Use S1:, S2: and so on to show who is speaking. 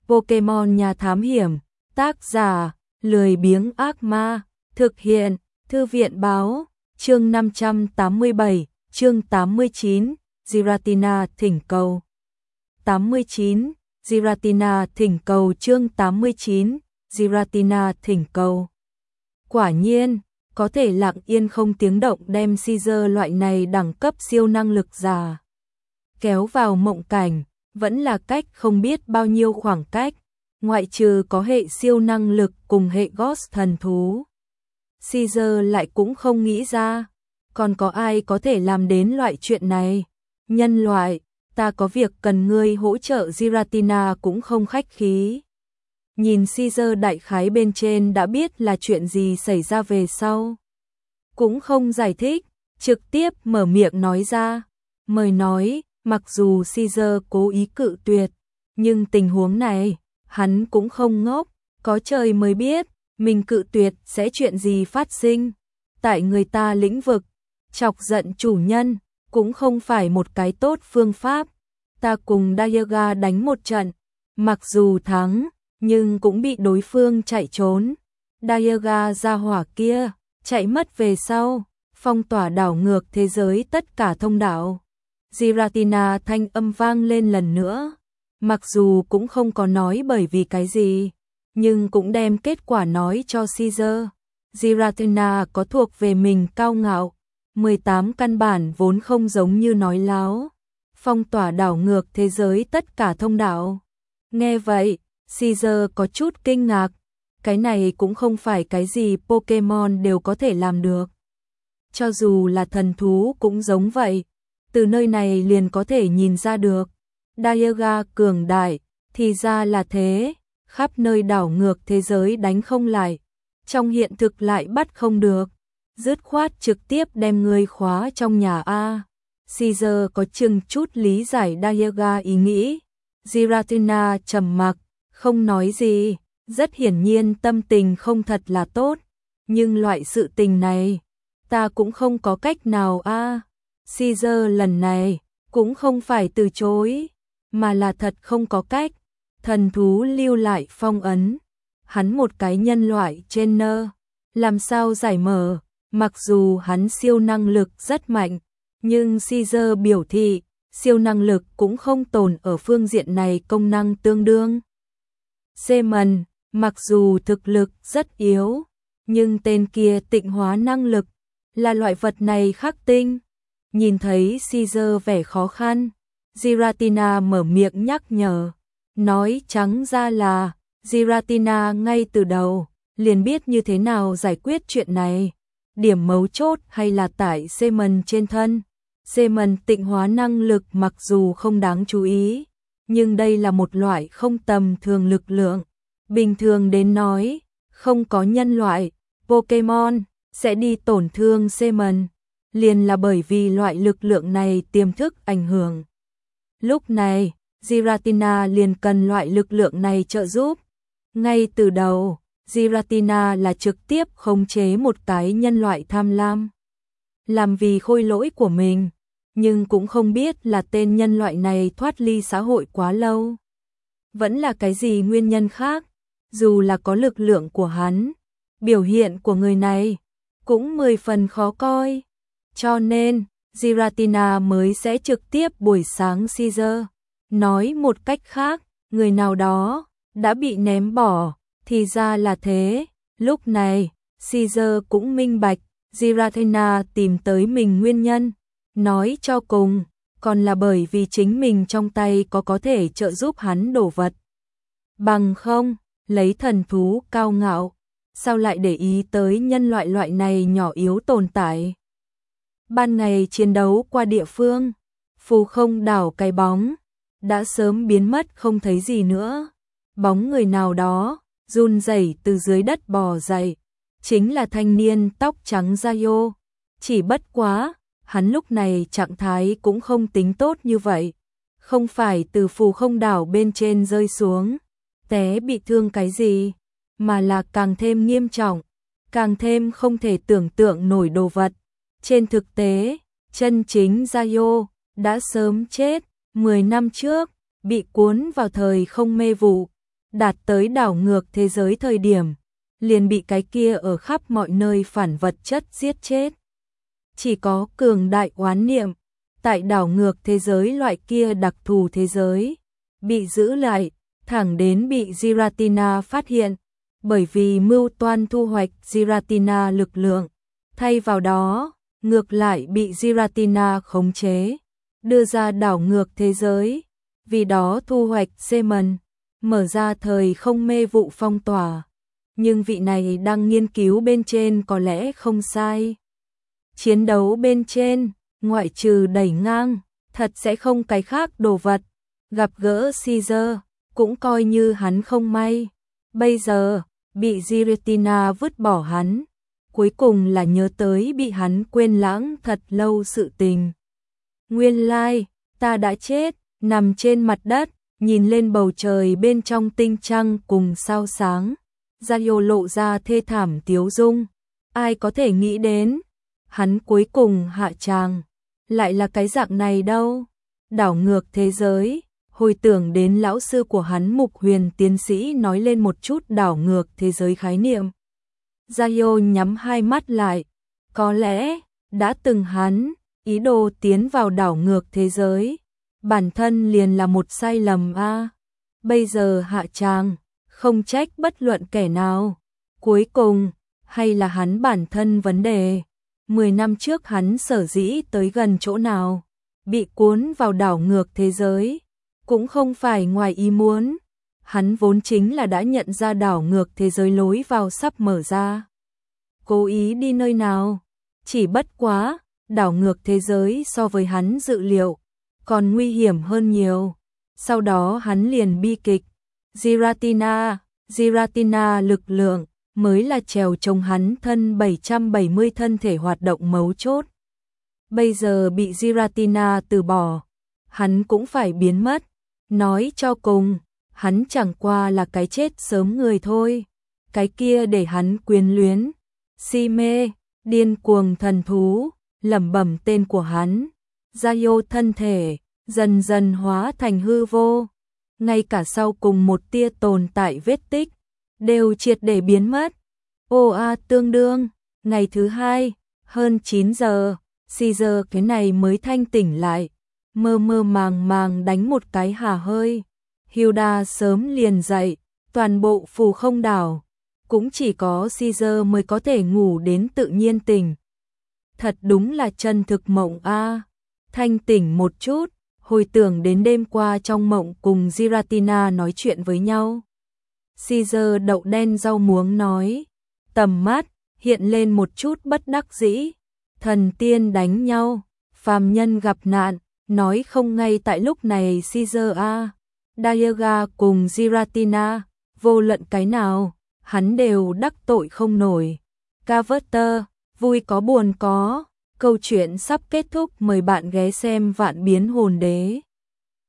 S1: Pokemon Nhà Thám Hiểm, tác giả, lười biếng ác ma, thực hiện, Thư viện Báo, chương 587, chương 89, Giratina thỉnh cầu. 89, Giratina thỉnh cầu chương 89, Giratina thỉnh cầu. Quả nhiên, có thể lặng yên không tiếng động đem Caesar loại này đẳng cấp siêu năng lực giả kéo vào mộng cảnh, vẫn là cách không biết bao nhiêu khoảng cách, ngoại trừ có hệ siêu năng lực cùng hệ Ghost thần thú. Caesar lại cũng không nghĩ ra, còn có ai có thể làm đến loại chuyện này. Nhân loại, ta có việc cần ngươi hỗ trợ. Giratina cũng không khách khí. Nhìn Caesar đại khái bên trên đã biết là chuyện gì xảy ra về sau. Cũng không giải thích, trực tiếp mở miệng nói ra. Mời nói, mặc dù Caesar cố ý cự tuyệt, nhưng tình huống này, hắn cũng không ngốc, có trời mới biết, mình cự tuyệt sẽ chuyện gì phát sinh. Tại người ta lĩnh vực, chọc giận chủ nhân, cũng không phải một cái tốt phương pháp. Ta cùng Dialga đánh một trận, mặc dù thắng, nhưng cũng bị đối phương chạy trốn. Dialga ra hỏa kia, chạy mất về sau, phong tỏa đảo ngược thế giới tất cả thông đạo. Giratina thanh âm vang lên lần nữa, mặc dù cũng không có nói bởi vì cái gì, nhưng cũng đem kết quả nói cho Caesar. Giratina có thuộc về mình cao ngạo, 18 căn bản vốn không giống như nói láo, phong tỏa đảo ngược thế giới tất cả thông đạo. Nghe vậy, Caesar có chút kinh ngạc, cái này cũng không phải cái gì Pokemon đều có thể làm được. Cho dù là thần thú cũng giống vậy, từ nơi này liền có thể nhìn ra được. Dialga cường đại, thì ra là thế, khắp nơi đảo ngược thế giới đánh không lại, trong hiện thực lại bắt không được, dứt khoát trực tiếp đem người khóa trong nhà A. Caesar có chừng chút lý giải Dialga ý nghĩ. Giratina trầm mặc, không nói gì, rất hiển nhiên tâm tình không thật là tốt, nhưng loại sự tình này, ta cũng không có cách nào A. Caesar lần này, cũng không phải từ chối, mà là thật không có cách, thần thú lưu lại phong ấn, hắn một cái nhân loại trainer, làm sao giải mở, mặc dù hắn siêu năng lực rất mạnh, nhưng Caesar biểu thị, siêu năng lực cũng không tồn ở phương diện này công năng tương đương. Seaman, mặc dù thực lực rất yếu, nhưng tên kia tịnh hóa năng lực, là loại vật này khắc tinh. Nhìn thấy Caesar vẻ khó khăn, Giratina mở miệng nhắc nhở, nói trắng ra là, Giratina ngay từ đầu, liền biết như thế nào giải quyết chuyện này. Điểm mấu chốt hay là tại Seaman trên thân. Seaman tịnh hóa năng lực mặc dù không đáng chú ý, nhưng đây là một loại không tầm thường lực lượng. Bình thường đến nói, không có nhân loại, Pokemon, sẽ đi tổn thương Seaman, liền là bởi vì loại lực lượng này tiềm thức ảnh hưởng. Lúc này, Giratina liền cần loại lực lượng này trợ giúp. Ngay từ đầu, Giratina là trực tiếp khống chế một cái nhân loại tham lam, làm vì khôi lỗi của mình, nhưng cũng không biết là tên nhân loại này thoát ly xã hội quá lâu, vẫn là cái gì nguyên nhân khác. Dù là có lực lượng của hắn, biểu hiện của người này cũng 10 phần khó coi, cho nên Giratina mới sẽ trực tiếp buổi sáng Caesar. Nói một cách khác, người nào đó đã bị ném bỏ, thì ra là thế. Lúc này, Caesar cũng minh bạch, Giratina tìm tới mình nguyên nhân, nói cho cùng, còn là bởi vì chính mình trong tay có thể trợ giúp hắn đổ vật. Bằng không, lấy thần thú cao ngạo, sao lại để ý tới nhân loại loại này nhỏ yếu tồn tại. Ban ngày chiến đấu qua địa phương, phù không đảo cái bóng, đã sớm biến mất không thấy gì nữa. Bóng người nào đó, run rẩy từ dưới đất bò dậy, chính là thanh niên tóc trắng Zayo. Chỉ bất quá, hắn lúc này trạng thái cũng không tính tốt như vậy. Không phải từ phù không đảo bên trên rơi xuống, té bị thương cái gì, mà là càng thêm nghiêm trọng, càng thêm không thể tưởng tượng nổi đồ vật. Trên thực tế, chân chính Zayo đã sớm chết, 10 năm trước, bị cuốn vào thời không mê vụ, đạt tới đảo ngược thế giới thời điểm, liền bị cái kia ở khắp mọi nơi phản vật chất giết chết. Chỉ có cường đại oán niệm, tại đảo ngược thế giới loại kia đặc thù thế giới, bị giữ lại, thẳng đến bị Giratina phát hiện, bởi vì mưu toan thu hoạch Giratina lực lượng, thay vào đó, ngược lại bị Giratina khống chế, đưa ra đảo ngược thế giới, vì đó thu hoạch Semen, mở ra thời không mê vụ phong tỏa. Nhưng vị này đang nghiên cứu bên trên có lẽ không sai. Chiến đấu bên trên, ngoại trừ đẩy ngang, thật sẽ không cái khác đồ vật. Gặp gỡ Caesar, cũng coi như hắn không may. Bây giờ, bị Giratina vứt bỏ hắn. Cuối cùng là nhớ tới bị hắn quên lãng thật lâu sự tình. Nguyên lai, ta đã chết, nằm trên mặt đất, nhìn lên bầu trời bên trong tinh trăng cùng sao sáng. Gia-yo lộ ra thê thảm tiếu dung. Ai có thể nghĩ đến, hắn cuối cùng hạ tràng, lại là cái dạng này đâu. Đảo ngược thế giới, hồi tưởng đến lão sư của hắn Mục Huyền tiến sĩ nói lên một chút đảo ngược thế giới khái niệm. Gia-yo nhắm hai mắt lại, có lẽ, đã từng hắn, ý đồ tiến vào đảo ngược thế giới, bản thân liền là một sai lầm a. Bây giờ hạ tràng, không trách bất luận kẻ nào. Cuối cùng, hay là hắn bản thân vấn đề. 10 năm trước hắn sở dĩ tới gần chỗ nào, bị cuốn vào đảo ngược thế giới, cũng không phải ngoài ý muốn. Hắn vốn chính là đã nhận ra đảo ngược thế giới lối vào sắp mở ra. Cố ý đi nơi nào, chỉ bất quá, đảo ngược thế giới so với hắn dự liệu, còn nguy hiểm hơn nhiều. Sau đó hắn liền bi kịch. Giratina lực lượng mới là trèo chống hắn thân 770 thân thể hoạt động mấu chốt. Bây giờ bị Giratina từ bỏ, hắn cũng phải biến mất. Nói cho cùng, hắn chẳng qua là cái chết sớm người thôi. Cái kia để hắn quyến luyến, si mê, điên cuồng thần thú, lẩm bẩm tên của hắn. Gia-yo thân thể dần dần hóa thành hư vô. Ngay cả sau cùng một tia tồn tại vết tích, đều triệt để biến mất. Tương đương, ngày thứ hai, hơn 9 giờ, Caesar cái này mới thanh tỉnh lại, mơ mơ màng màng đánh một cái hà hơi. Hilda sớm liền dậy, toàn bộ phù không đảo, cũng chỉ có Caesar mới có thể ngủ đến tự nhiên tỉnh. Thật đúng là chân thực mộng a. Thanh tỉnh một chút, hồi tưởng đến đêm qua trong mộng cùng Giratina nói chuyện với nhau. Caesar đậu đen rau muống nói, tầm mắt hiện lên một chút bất đắc dĩ. Thần tiên đánh nhau, phàm nhân gặp nạn, nói không ngay tại lúc này Caesar a. Diaga cùng Giratina, vô luận cái nào, hắn đều đắc tội không nổi. Carver, vui có buồn có. Câu chuyện sắp kết thúc, mời bạn ghé xem Vạn Biến Hồn Đế.